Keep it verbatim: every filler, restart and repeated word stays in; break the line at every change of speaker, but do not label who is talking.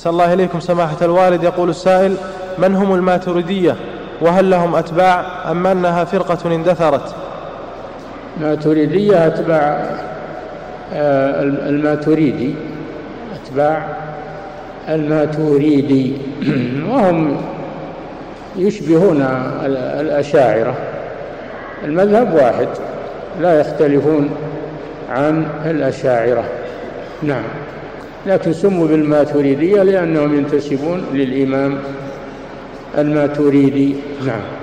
أحسن الله إليكم سماحة الوالد. يقول السائل: من هم الماتريدية، وهل لهم أتباع أم أنها فرقة اندثرت؟
الماتريدية أتباع الماتريدي، أتباع الماتريدي، وهم يشبهون الأشاعرة، المذهب واحد لا يختلفون عن الأشاعرة. نعم، لكن سموا بالماتريدية لأنهم ينتسبون للإمام الماتريدي. نعم.